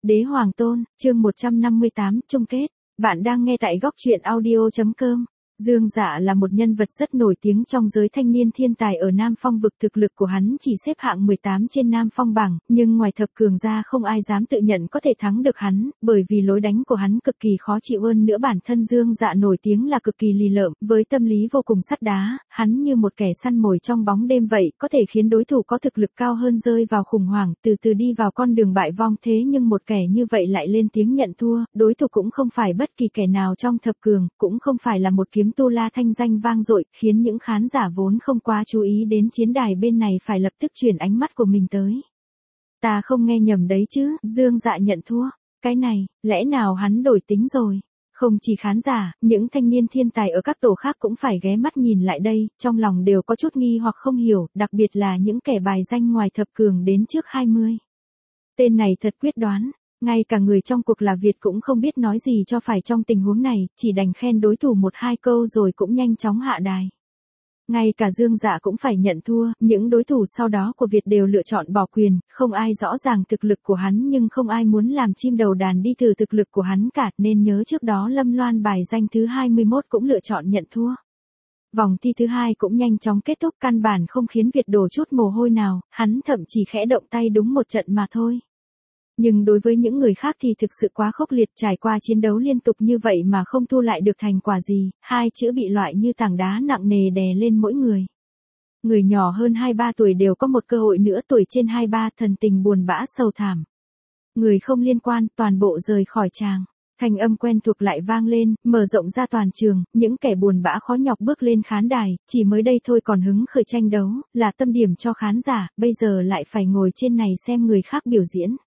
Đế Hoàng Tôn, chương 158, chung kết. Bạn đang nghe tại góc truyện audio.com. Dương Dạ là một nhân vật rất nổi tiếng trong giới thanh niên thiên tài ở Nam Phong vực, thực lực của hắn chỉ xếp hạng 18 trên Nam Phong bảng, nhưng ngoài thập cường ra không ai dám tự nhận có thể thắng được hắn, bởi vì lối đánh của hắn cực kỳ khó chịu, hơn nữa bản thân Dương Dạ nổi tiếng là cực kỳ lì lợm, với tâm lý vô cùng sắt đá, hắn như một kẻ săn mồi trong bóng đêm vậy, có thể khiến đối thủ có thực lực cao hơn rơi vào khủng hoảng, từ từ đi vào con đường bại vong. Thế nhưng một kẻ như vậy lại lên tiếng nhận thua, đối thủ cũng không phải bất kỳ kẻ nào trong thập cường, cũng không phải là một kiếm tu la thanh danh vang dội, khiến những khán giả vốn không quá chú ý đến chiến đài bên này phải lập tức chuyển ánh mắt của mình tới. Ta không nghe nhầm đấy chứ, Dương Dạ nhận thua. Cái này, lẽ nào hắn đổi tính rồi? Không chỉ khán giả, những thanh niên thiên tài ở các tổ khác cũng phải ghé mắt nhìn lại đây, trong lòng đều có chút nghi hoặc không hiểu, đặc biệt là những kẻ bài danh ngoài thập cường đến trước 20. Tên này thật quyết đoán. Ngay cả người trong cuộc là Việt cũng không biết nói gì cho phải trong tình huống này, chỉ đành khen đối thủ một hai câu rồi cũng nhanh chóng hạ đài. Ngay cả Dương Dạ cũng phải nhận thua, những đối thủ sau đó của Việt đều lựa chọn bỏ quyền, không ai rõ ràng thực lực của hắn nhưng không ai muốn làm chim đầu đàn đi thử thực lực của hắn cả, nên nhớ trước đó Lâm Loan bài danh thứ 21 cũng lựa chọn nhận thua. Vòng thi thứ hai cũng nhanh chóng kết thúc, căn bản không khiến Việt đổ chút mồ hôi nào, hắn thậm chí khẽ động tay đúng một trận mà thôi. Nhưng đối với những người khác thì thực sự quá khốc liệt, trải qua chiến đấu liên tục như vậy mà không thu lại được thành quả gì, hai chữ bị loại như tảng đá nặng nề đè lên mỗi người. Người nhỏ hơn 23 tuổi đều có một cơ hội nữa, tuổi trên 23 thần tình buồn bã sầu thảm. Người không liên quan toàn bộ rời khỏi tràng. Thanh âm quen thuộc lại vang lên, mở rộng ra toàn trường, những kẻ buồn bã khó nhọc bước lên khán đài, chỉ mới đây thôi còn hứng khởi tranh đấu, là tâm điểm cho khán giả, bây giờ lại phải ngồi trên này xem người khác biểu diễn.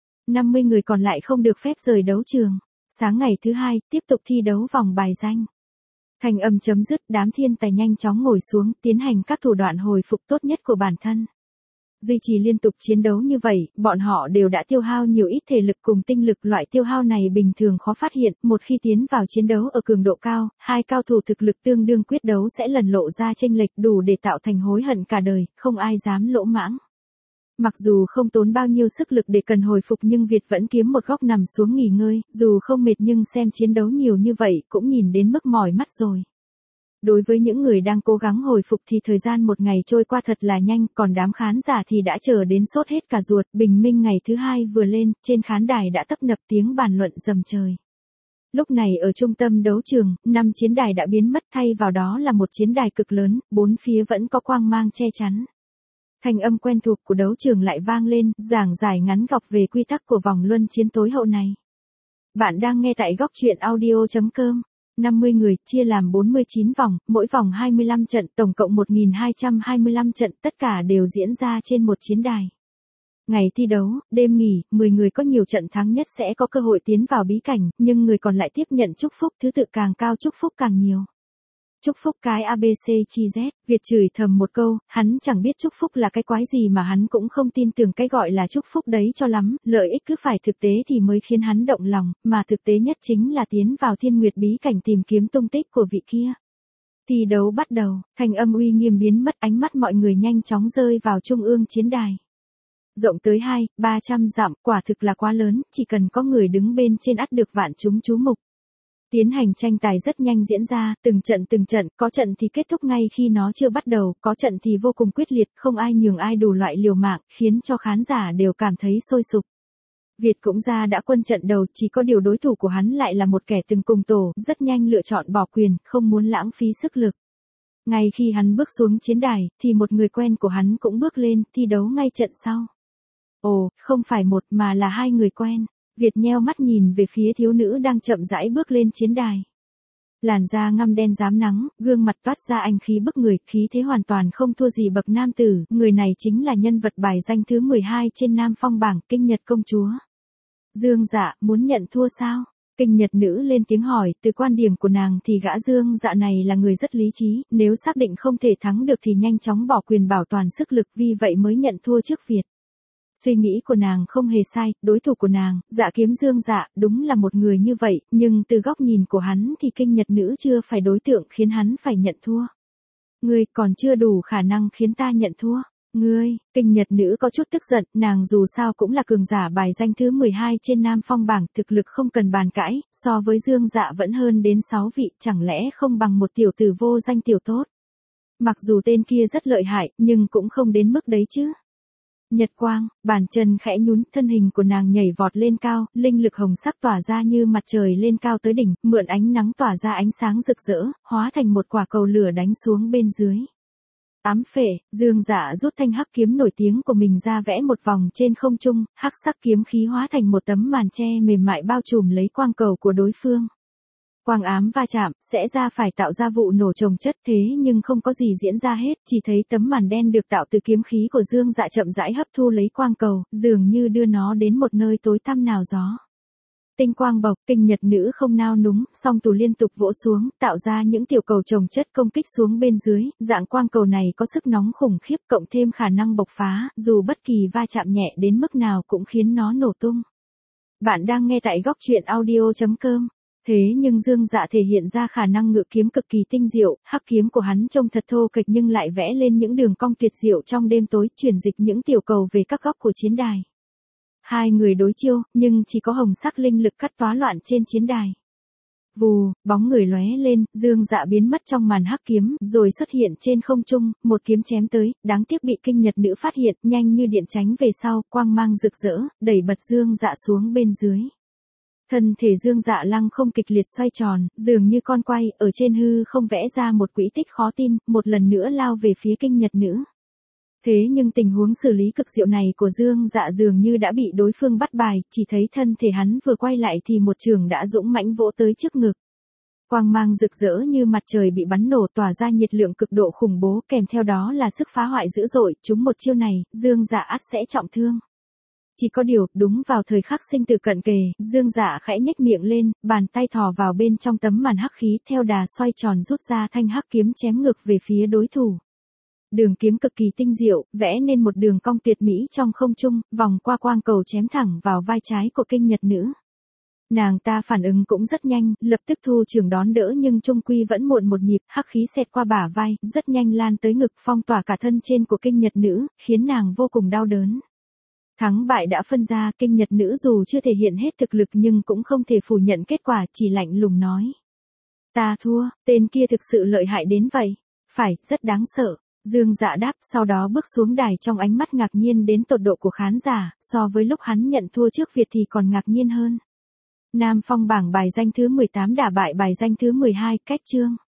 50 người còn lại không được phép rời đấu trường. Sáng ngày thứ hai, tiếp tục thi đấu vòng bài danh. Thanh âm chấm dứt, đám thiên tài nhanh chóng ngồi xuống, tiến hành các thủ đoạn hồi phục tốt nhất của bản thân. Duy trì liên tục chiến đấu như vậy, bọn họ đều đã tiêu hao nhiều ít thể lực cùng tinh lực, loại tiêu hao này bình thường khó phát hiện, một khi tiến vào chiến đấu ở cường độ cao, hai cao thủ thực lực tương đương quyết đấu sẽ lần lộ ra chênh lệch đủ để tạo thành hối hận cả đời, không ai dám lỗ mãng. Mặc dù không tốn bao nhiêu sức lực để cần hồi phục nhưng Việt vẫn kiếm một góc nằm xuống nghỉ ngơi, dù không mệt nhưng xem chiến đấu nhiều như vậy cũng nhìn đến mức mỏi mắt rồi. Đối với những người đang cố gắng hồi phục thì thời gian một ngày trôi qua thật là nhanh, còn đám khán giả thì đã chờ đến sốt hết cả ruột. Bình minh ngày thứ hai vừa lên, trên khán đài đã tấp nập tiếng bàn luận rầm trời. Lúc này ở trung tâm đấu trường, 5 chiến đài đã biến mất, thay vào đó là một chiến đài cực lớn, bốn phía vẫn có quang mang che chắn. Thanh âm quen thuộc của đấu trường lại vang lên, giảng giải ngắn gọc về quy tắc của vòng luân chiến tối hậu này. Bạn đang nghe tại góc truyện audio.com. 50 người, chia làm 49 vòng, mỗi vòng 25 trận, tổng cộng 1225 trận, tất cả đều diễn ra trên một chiến đài. Ngày thi đấu, đêm nghỉ, 10 người có nhiều trận thắng nhất sẽ có cơ hội tiến vào bí cảnh, nhưng người còn lại tiếp nhận chúc phúc, thứ tự càng cao chúc phúc càng nhiều. Chúc phúc cái ABC chi Z, Việt chửi thầm một câu, hắn chẳng biết chúc phúc là cái quái gì mà hắn cũng không tin tưởng cái gọi là chúc phúc đấy cho lắm, lợi ích cứ phải thực tế thì mới khiến hắn động lòng, mà thực tế nhất chính là tiến vào Thiên Nguyệt bí cảnh tìm kiếm tung tích của vị kia. Thi đấu bắt đầu, thanh âm uy nghiêm biến mất, ánh mắt mọi người nhanh chóng rơi vào trung ương chiến đài. Rộng tới 200-300 dặm, quả thực là quá lớn, chỉ cần có người đứng bên trên ắt được vạn chúng chú mục. Tiến hành tranh tài rất nhanh diễn ra, từng trận, có trận thì kết thúc ngay khi nó chưa bắt đầu, có trận thì vô cùng quyết liệt, không ai nhường ai, đủ loại liều mạng, khiến cho khán giả đều cảm thấy sôi sục. Việt cũng ra đã quân trận đầu, chỉ có điều đối thủ của hắn lại là một kẻ từng cùng tổ, rất nhanh lựa chọn bỏ quyền, không muốn lãng phí sức lực. Ngay khi hắn bước xuống chiến đài, thì một người quen của hắn cũng bước lên, thi đấu ngay trận sau. Ồ, không phải một mà là hai người quen. Việt nheo mắt nhìn về phía thiếu nữ đang chậm rãi bước lên chiến đài. Làn da ngăm đen rám nắng, gương mặt toát ra anh khí bức người, khí thế hoàn toàn không thua gì bậc nam tử, người này chính là nhân vật bài danh thứ 12 trên Nam Phong bảng, Kinh Nhật công chúa. Dương Dạ, muốn nhận thua sao? Kinh Nhật nữ lên tiếng hỏi, từ quan điểm của nàng thì gã Dương Dạ này là người rất lý trí, nếu xác định không thể thắng được thì nhanh chóng bỏ quyền bảo toàn sức lực, vì vậy mới nhận thua trước Việt. Suy nghĩ của nàng không hề sai, đối thủ của nàng, Dạ Kiếm Dương Dạ, đúng là một người như vậy, nhưng từ góc nhìn của hắn thì Kinh Nhật nữ chưa phải đối tượng khiến hắn phải nhận thua. Ngươi còn chưa đủ khả năng khiến ta nhận thua. Kinh Nhật nữ có chút tức giận, nàng dù sao cũng là cường giả bài danh thứ 12 trên Nam Phong bảng, thực lực không cần bàn cãi, so với Dương Dạ vẫn hơn đến 6 vị, chẳng lẽ không bằng một tiểu tử vô danh tiểu tốt. Mặc dù tên kia rất lợi hại, nhưng cũng không đến mức đấy chứ. Nhật quang, bàn chân khẽ nhún, thân hình của nàng nhảy vọt lên cao, linh lực hồng sắc tỏa ra như mặt trời lên cao tới đỉnh, mượn ánh nắng tỏa ra ánh sáng rực rỡ, hóa thành một quả cầu lửa đánh xuống bên dưới. Ám phệ, Dương Dạ rút thanh hắc kiếm nổi tiếng của mình ra vẽ một vòng trên không trung, hắc sắc kiếm khí hóa thành một tấm màn che mềm mại bao trùm lấy quang cầu của đối phương. Quang ám va chạm, sẽ ra phải tạo ra vụ nổ chồng chất, thế nhưng không có gì diễn ra hết, chỉ thấy tấm màn đen được tạo từ kiếm khí của Dương Dạ chậm rãi hấp thu lấy quang cầu, dường như đưa nó đến một nơi tối tăm nào gió. Tinh quang bộc, Kinh Nhật nữ không nao núng, song tù liên tục vỗ xuống, tạo ra những tiểu cầu chồng chất công kích xuống bên dưới, dạng quang cầu này có sức nóng khủng khiếp cộng thêm khả năng bộc phá, dù bất kỳ va chạm nhẹ đến mức nào cũng khiến nó nổ tung. Bạn đang nghe tại góc truyện audio.com. Thế nhưng Dương Dạ thể hiện ra khả năng ngự kiếm cực kỳ tinh diệu, hắc kiếm của hắn trông thật thô kệch nhưng lại vẽ lên những đường cong tuyệt diệu trong đêm tối, chuyển dịch những tiểu cầu về các góc của chiến đài. Hai người đối chiêu, nhưng chỉ có hồng sắc linh lực cắt toá loạn trên chiến đài. Vù, bóng người lóe lên, Dương Dạ biến mất trong màn hắc kiếm, rồi xuất hiện trên không trung, một kiếm chém tới, đáng tiếc bị Kinh Nhật nữ phát hiện, nhanh như điện tránh về sau, quang mang rực rỡ, đẩy bật Dương Dạ xuống bên dưới. Thân thể Dương Dạ lăng không kịch liệt xoay tròn, dường như con quay, ở trên hư không vẽ ra một quỹ tích khó tin, một lần nữa lao về phía Kinh Nhật nữ. Thế nhưng tình huống xử lý cực diệu này của Dương Dạ dường như đã bị đối phương bắt bài, chỉ thấy thân thể hắn vừa quay lại thì một trường đã dũng mãnh vỗ tới trước ngực. Quang mang rực rỡ như mặt trời bị bắn nổ, tỏa ra nhiệt lượng cực độ khủng bố, kèm theo đó là sức phá hoại dữ dội, trúng một chiêu này, Dương Dạ ắt sẽ trọng thương. Chỉ có điều, đúng vào thời khắc sinh tử cận kề, Dương Dạ khẽ nhếch miệng lên, bàn tay thò vào bên trong tấm màn hắc khí, theo đà xoay tròn rút ra thanh hắc kiếm chém ngược về phía đối thủ. Đường kiếm cực kỳ tinh diệu, vẽ nên một đường cong tuyệt mỹ trong không trung, vòng qua quang cầu chém thẳng vào vai trái của Kinh Nhật nữ. Nàng ta phản ứng cũng rất nhanh, lập tức thu trường đón đỡ nhưng trung quy vẫn muộn một nhịp, hắc khí xẹt qua bả vai, rất nhanh lan tới ngực, phong tỏa cả thân trên của Kinh Nhật nữ, khiến nàng vô cùng đau đớn. Thắng bại đã phân ra, Kinh Nhật nữ dù chưa thể hiện hết thực lực nhưng cũng không thể phủ nhận kết quả, chỉ lạnh lùng nói. Ta thua, tên kia thực sự lợi hại đến vậy. Phải, rất đáng sợ. Dương Dạ đáp, sau đó bước xuống đài trong ánh mắt ngạc nhiên đến tột độ của khán giả, so với lúc hắn nhận thua trước Việt thì còn ngạc nhiên hơn. Nam Phong bảng bài danh thứ 18 đả bại bài danh thứ 12, cách chương.